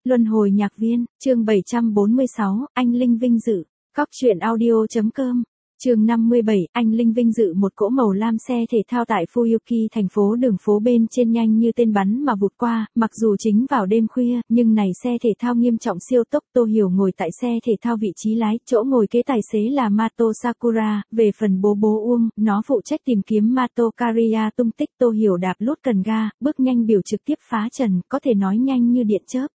Luân hồi nhạc viên, chương 746, anh Linh vinh dự. Cóc truyện audio.com. Chương 57, anh Linh vinh dự. Một cỗ màu lam xe thể thao tại Fuyuki, thành phố đường phố bên trên nhanh như tên bắn mà vụt qua, mặc dù chính vào đêm khuya, nhưng này xe thể thao nghiêm trọng siêu tốc. Tô Hiểu ngồi tại xe thể thao vị trí lái, chỗ ngồi kế tài xế là Mato Sakura, về phần bố Uông, nó phụ trách tìm kiếm Mato Kariya tung tích. Tô Hiểu đạp lút cần ga, bước nhanh biểu trực tiếp phá trần, có thể nói nhanh như điện chớp.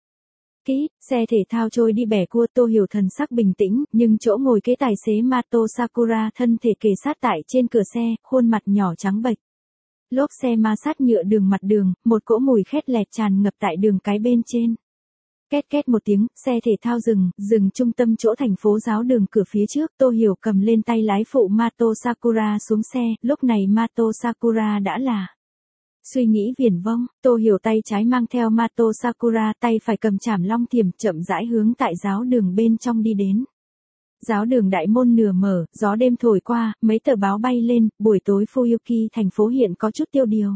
Xe thể thao trôi đi bẻ cua. Tô Hiểu thần sắc bình tĩnh, nhưng chỗ ngồi kế tài xế Mato Sakura thân thể kề sát tại trên cửa xe, khuôn mặt nhỏ trắng bệch. Lốp xe ma sát nhựa đường mặt đường, một cỗ mùi khét lẹt tràn ngập tại đường cái bên trên. Két két một tiếng, xe thể thao dừng trung tâm chỗ thành phố giáo đường cửa phía trước. Tô Hiểu cầm lên tay lái phụ Mato Sakura xuống xe, lúc này Mato Sakura đã là suy nghĩ viển vông. Tô Hiểu tay trái mang theo Mato Sakura, tay phải cầm chảm long thiểm, chậm rãi hướng tại giáo đường bên trong đi đến. Giáo đường đại môn nửa mở, gió đêm thổi qua, mấy tờ báo bay lên, buổi tối Fuyuki thành phố hiện có chút tiêu điều.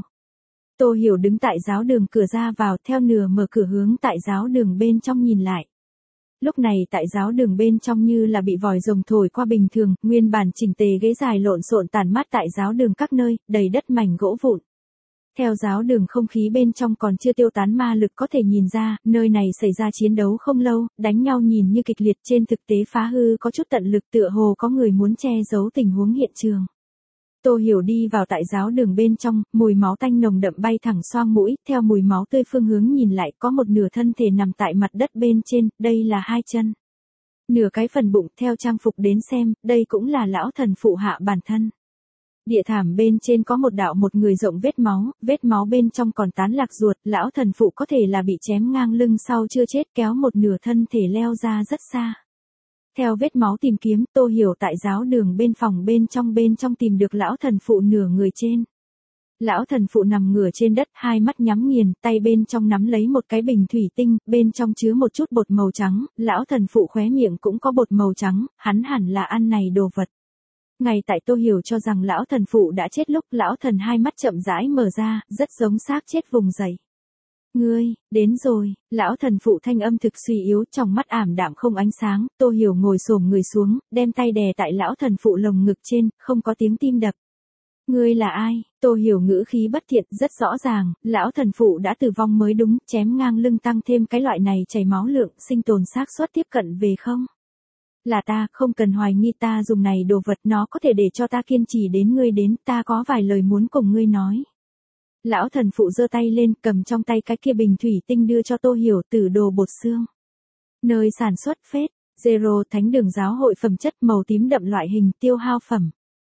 Tô Hiểu đứng tại giáo đường cửa ra vào, theo nửa mở cửa hướng tại giáo đường bên trong nhìn lại. Lúc này tại giáo đường bên trong như là bị vòi rồng thổi qua bình thường, nguyên bản chỉnh tề ghế dài lộn xộn tản mát tại giáo đường các nơi, đầy đất mảnh gỗ vụn. Theo giáo đường không khí bên trong còn chưa tiêu tán ma lực có thể nhìn ra, nơi này xảy ra chiến đấu không lâu, đánh nhau nhìn như kịch liệt, trên thực tế phá hư có chút tận lực, tựa hồ có người muốn che giấu tình huống hiện trường. Tô Hiểu đi vào tại giáo đường bên trong, mùi máu tanh nồng đậm bay thẳng xoang mũi, theo mùi máu tươi phương hướng nhìn lại có một nửa thân thể nằm tại mặt đất bên trên, đây là hai chân. Nửa cái phần bụng, theo trang phục đến xem, đây cũng là lão thần phụ hạ bản thân. Địa thảm bên trên có một đạo một người rộng vết máu bên trong còn tán lạc ruột, lão thần phụ có thể là bị chém ngang lưng sau chưa chết, kéo một nửa thân thể leo ra rất xa. Theo vết máu tìm kiếm, Tô Hiểu tại giáo đường bên phòng bên trong tìm được lão thần phụ nửa người trên. Lão thần phụ nằm ngửa trên đất, hai mắt nhắm nghiền, tay bên trong nắm lấy một cái bình thủy tinh, bên trong chứa một chút bột màu trắng, lão thần phụ khóe miệng cũng có bột màu trắng, hắn hẳn là ăn này đồ vật. Ngay tại Tô Hiểu cho rằng lão thần phụ đã chết lúc lão thần hai mắt chậm rãi mở ra, rất giống xác chết vùng dậy. Ngươi, đến rồi, lão thần phụ thanh âm thực suy yếu, trong mắt ảm đạm không ánh sáng. Tô Hiểu ngồi xổm người xuống, đem tay đè tại lão thần phụ lồng ngực trên, không có tiếng tim đập. Ngươi là ai? Tô Hiểu ngữ khí bất thiện, rất rõ ràng, lão thần phụ đã tử vong mới đúng, chém ngang lưng tăng thêm cái loại này chảy máu lượng, sinh tồn xác suất tiếp cận về không? Là ta, không cần hoài nghi, ta dùng này đồ vật nó có thể để cho ta kiên trì đến ngươi đến, ta có vài lời muốn cùng ngươi nói. Lão thần phụ giơ tay lên, cầm trong tay cái kia bình thủy tinh đưa cho Tô Hiểu, từ đồ bột xương. Nơi sản xuất phết, Zero thánh đường giáo hội phẩm chất màu tím đậm loại hình tiêu hao phẩm.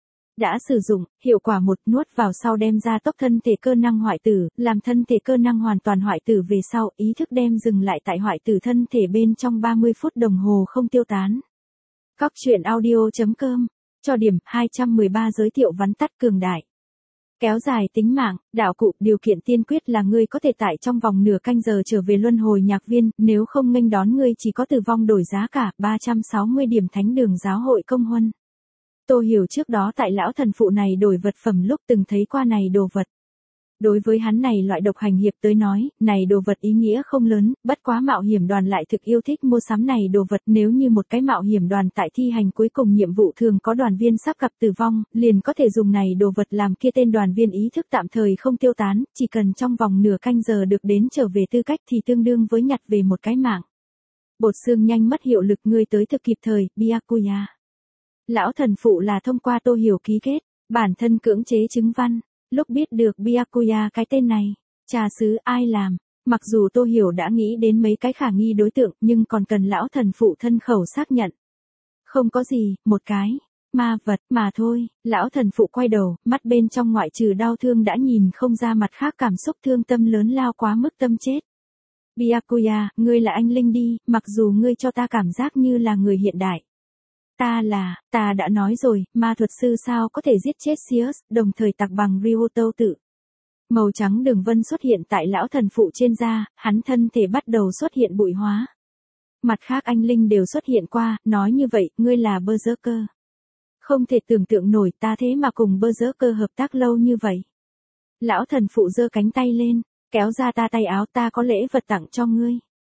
Đã sử dụng, hiệu quả một, nuốt vào sau đem ra tốc thân thể cơ năng hoại tử, làm thân thể cơ năng hoàn toàn hoại tử về sau, ý thức đem dừng lại tại hoại tử thân thể bên trong 30 phút đồng hồ không tiêu tán. Cóc truyện audio.com, cho điểm 213 giới thiệu vắn tắt cường đại. Kéo dài tính mạng, đạo cụ, điều kiện tiên quyết là ngươi có thể tại trong vòng nửa canh giờ trở về luân hồi nhạc viên, nếu không nghênh đón ngươi chỉ có tử vong đổi giá cả, 360 điểm thánh đường giáo hội công huân. Tô Hiểu trước đó tại lão thần phụ này đổi vật phẩm lúc từng thấy qua này đồ vật. Đối với hắn này loại độc hành hiệp tới nói, này đồ vật ý nghĩa không lớn, bất quá mạo hiểm đoàn lại thực yêu thích mua sắm này đồ vật. Nếu như một cái mạo hiểm đoàn tại thi hành cuối cùng nhiệm vụ thường có đoàn viên sắp gặp tử vong, liền có thể dùng này đồ vật làm kia tên đoàn viên ý thức tạm thời không tiêu tán, chỉ cần trong vòng nửa canh giờ được đến trở về tư cách thì tương đương với nhặt về một cái mạng. Bột xương nhanh mất hiệu lực, ngươi tới thực kịp thời, Byakuya. Lão thần phụ là thông qua Tô Hiểu ký kết, bản thân cưỡng chế chứng văn. Lúc biết được Byakuya cái tên này, trà sứ ai làm, mặc dù Tô Hiểu đã nghĩ đến mấy cái khả nghi đối tượng nhưng còn cần lão thần phụ thân khẩu xác nhận. Không có gì, một cái ma vật mà thôi. Lão thần phụ quay đầu, mắt bên trong ngoại trừ đau thương đã nhìn không ra mặt khác cảm xúc thương tâm lớn lao quá mức tâm chết. Byakuya, ngươi là anh Linh đi, mặc dù ngươi cho ta cảm giác như là người hiện đại. Ta đã nói rồi, ma thuật sư sao có thể giết chết Sius, đồng thời tặc bằng Ryuto tự. Màu trắng đường vân xuất hiện tại lão thần phụ trên da, hắn thân thể bắt đầu xuất hiện bụi hóa. Mặt khác anh Linh đều xuất hiện qua, nói như vậy, ngươi là Berserker. Không thể tưởng tượng nổi, ta thế mà cùng Berserker hợp tác lâu như vậy. Lão thần phụ giơ cánh tay lên, kéo ra ta tay áo, ta có lễ vật tặng cho ngươi.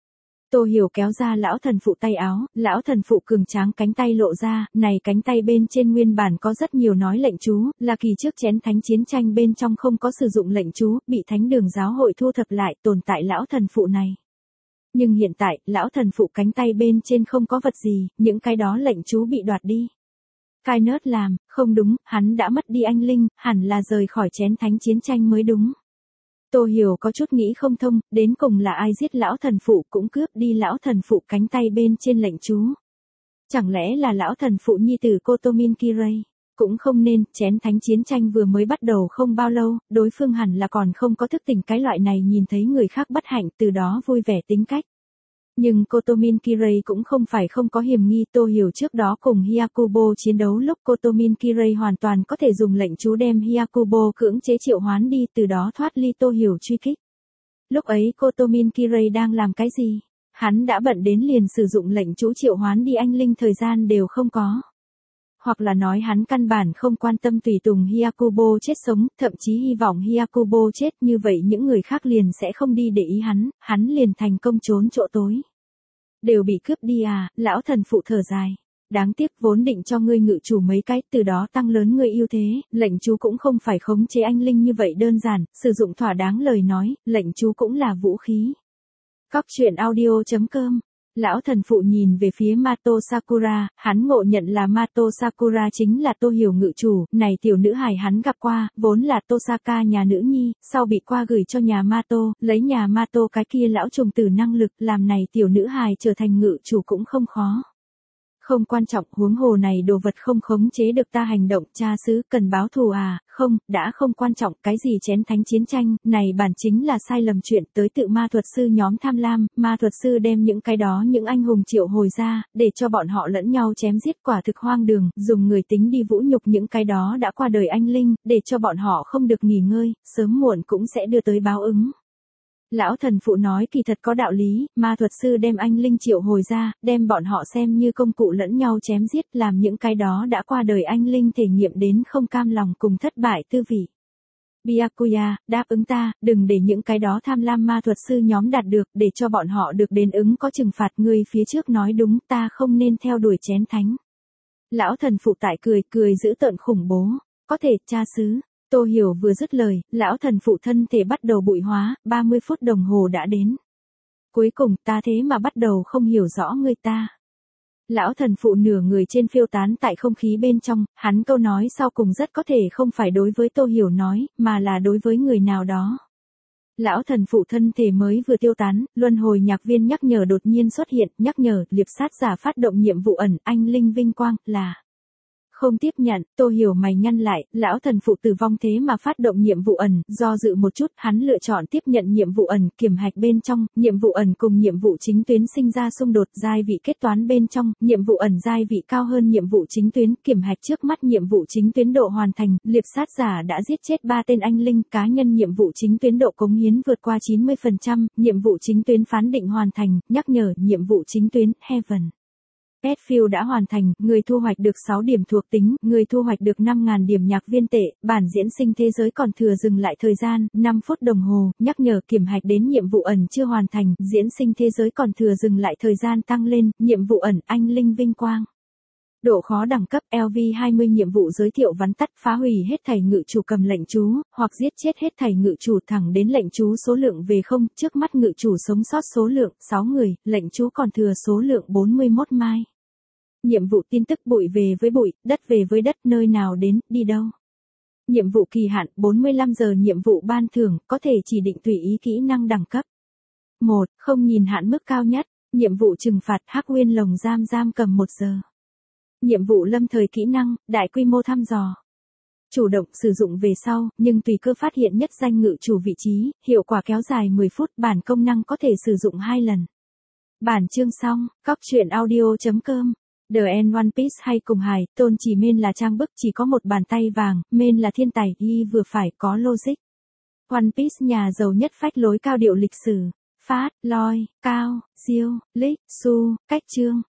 Tô Hiểu kéo ra lão thần phụ tay áo, lão thần phụ cường tráng cánh tay lộ ra, này cánh tay bên trên nguyên bản có rất nhiều nói lệnh chú, là kỳ trước chén thánh chiến tranh bên trong không có sử dụng lệnh chú, bị thánh đường giáo hội thu thập lại tồn tại lão thần phụ này. Nhưng hiện tại, lão thần phụ cánh tay bên trên không có vật gì, những cái đó lệnh chú bị đoạt đi. Cai nớt làm, không đúng, hắn đã mất đi anh linh, hẳn là rời khỏi chén thánh chiến tranh mới đúng. Tô Hiểu có chút nghĩ không thông, đến cùng là ai giết lão thần phụ cũng cướp đi lão thần phụ cánh tay bên trên lệnh chú. Chẳng lẽ là lão thần phụ nhi tử Kotomin Kirei? Cũng không nên, chén thánh chiến tranh vừa mới bắt đầu không bao lâu, đối phương hẳn là còn không có thức tỉnh cái loại này nhìn thấy người khác bất hạnh từ đó vui vẻ tính cách. Nhưng Kotomin Kirei cũng không phải không có hiểm nghi. Tô Hiểu trước đó cùng Hyakubo chiến đấu lúc Kotomin Kirei hoàn toàn có thể dùng lệnh chú đem Hyakubo cưỡng chế triệu hoán đi từ đó thoát ly Tô Hiểu truy kích. Lúc ấy Kotomin Kirei đang làm cái gì? Hắn đã bận đến liền sử dụng lệnh chú triệu hoán đi anh linh thời gian đều không có. Hoặc là nói hắn căn bản không quan tâm tùy tùng Hyakubo chết sống, thậm chí hy vọng Hyakubo chết như vậy những người khác liền sẽ không đi để ý hắn liền thành công trốn chỗ tối. Đều bị cướp đi à, lão thần phụ thở dài. Đáng tiếc vốn định cho ngươi ngự chủ mấy cái, từ đó tăng lớn ngươi ưu thế, lệnh chú cũng không phải khống chế anh linh như vậy đơn giản, sử dụng thỏa đáng lời nói, lệnh chú cũng là vũ khí. Cóc truyện audio.com. Lão thần phụ nhìn về phía Mato Sakura, hắn ngộ nhận là Mato Sakura chính là Tô Hiểu ngự chủ, này tiểu nữ hài hắn gặp qua, vốn là Tosaka nhà nữ nhi, sau bị qua gửi cho nhà Mato, lấy nhà Mato cái kia lão trùng tử năng lực, làm này tiểu nữ hài trở thành ngự chủ cũng không khó. Không quan trọng, huống hồ này đồ vật không khống chế được ta hành động, cha xứ cần báo thù à, không, đã không quan trọng, cái gì chén thánh chiến tranh, này bản chính là sai lầm chuyện, tới tự ma thuật sư nhóm tham lam, ma thuật sư đem những cái đó những anh hùng triệu hồi ra, để cho bọn họ lẫn nhau chém giết quả thực hoang đường, dùng người tính đi vũ nhục những cái đó đã qua đời anh linh, để cho bọn họ không được nghỉ ngơi, sớm muộn cũng sẽ đưa tới báo ứng. Lão thần phụ nói kỳ thật có đạo lý, ma thuật sư đem anh linh triệu hồi ra, đem bọn họ xem như công cụ lẫn nhau chém giết, làm những cái đó đã qua đời anh linh thể nghiệm đến không cam lòng cùng thất bại tư vị. Byakuya, đáp ứng ta, đừng để những cái đó tham lam ma thuật sư nhóm đạt được, để cho bọn họ được đến ứng có trừng phạt. Ngươi phía trước nói đúng, ta không nên theo đuổi chén thánh. Lão thần phụ tại cười dữ tợn khủng bố, có thể, cha xứ. Tô Hiểu vừa dứt lời, lão thần phụ thân thể bắt đầu bụi hóa, 30 phút đồng hồ đã đến. Cuối cùng ta thế mà bắt đầu không hiểu rõ người ta. Lão thần phụ nửa người trên phiêu tán tại không khí bên trong, hắn câu nói sau cùng rất có thể không phải đối với Tô Hiểu nói, mà là đối với người nào đó. Lão thần phụ thân thể mới vừa tiêu tán, luân hồi nhạc viên nhắc nhở đột nhiên xuất hiện, nhắc nhở, liệp sát giả phát động nhiệm vụ ẩn, anh linh vinh quang, là... Không tiếp nhận, Tô Hiểu mày nhăn lại, lão thần phụ tử vong thế mà phát động nhiệm vụ ẩn, do dự một chút, hắn lựa chọn tiếp nhận nhiệm vụ ẩn, kiểm hạch bên trong, nhiệm vụ ẩn cùng nhiệm vụ chính tuyến sinh ra xung đột, giai vị kết toán bên trong, nhiệm vụ ẩn giai vị cao hơn nhiệm vụ chính tuyến, kiểm hạch trước mắt nhiệm vụ chính tuyến độ hoàn thành, liệp sát giả đã giết chết 3 tên anh linh, cá nhân nhiệm vụ chính tuyến độ cống hiến vượt qua 90%, nhiệm vụ chính tuyến phán định hoàn thành, nhắc nhở, nhiệm vụ chính tuyến, Heaven. Petfield đã hoàn thành, người thu hoạch được 6 điểm thuộc tính, người thu hoạch được 5.000 điểm nhạc viên tệ, bản diễn sinh thế giới còn thừa dừng lại thời gian, 5 phút đồng hồ, nhắc nhở kiểm hạch đến nhiệm vụ ẩn chưa hoàn thành, diễn sinh thế giới còn thừa dừng lại thời gian tăng lên, nhiệm vụ ẩn, anh linh vinh quang. Độ khó đẳng cấp LV20 nhiệm vụ giới thiệu vắn tắt phá hủy hết thảy ngự chủ cầm lệnh chú, hoặc giết chết hết thảy ngự chủ thẳng đến lệnh chú số lượng về 0, trước mắt ngự chủ sống sót số lượng 6 người, lệnh chú còn thừa số lượng 41 mai. Nhiệm vụ tin tức bụi về với bụi, đất về với đất, nơi nào đến, đi đâu. Nhiệm vụ kỳ hạn 45 giờ nhiệm vụ ban thưởng, có thể chỉ định tùy ý kỹ năng đẳng cấp. 1. Không nhìn hạn mức cao nhất, nhiệm vụ trừng phạt hắc nguyên lồng giam cầm 1 giờ. Nhiệm vụ lâm thời kỹ năng, đại quy mô thăm dò. Chủ động sử dụng về sau, nhưng tùy cơ phát hiện nhất danh ngự chủ vị trí, hiệu quả kéo dài 10 phút, bản công năng có thể sử dụng 2 lần. Bản chương xong, cóc truyện audio.com. The End One Piece hay cùng hài, tôn chỉ men là trang bức chỉ có một bàn tay vàng, men là thiên tài, y vừa phải có logic. One Piece nhà giàu nhất phách lối cao điệu lịch sử. Phát, loi, cao, diêu, lích, su, cách chương.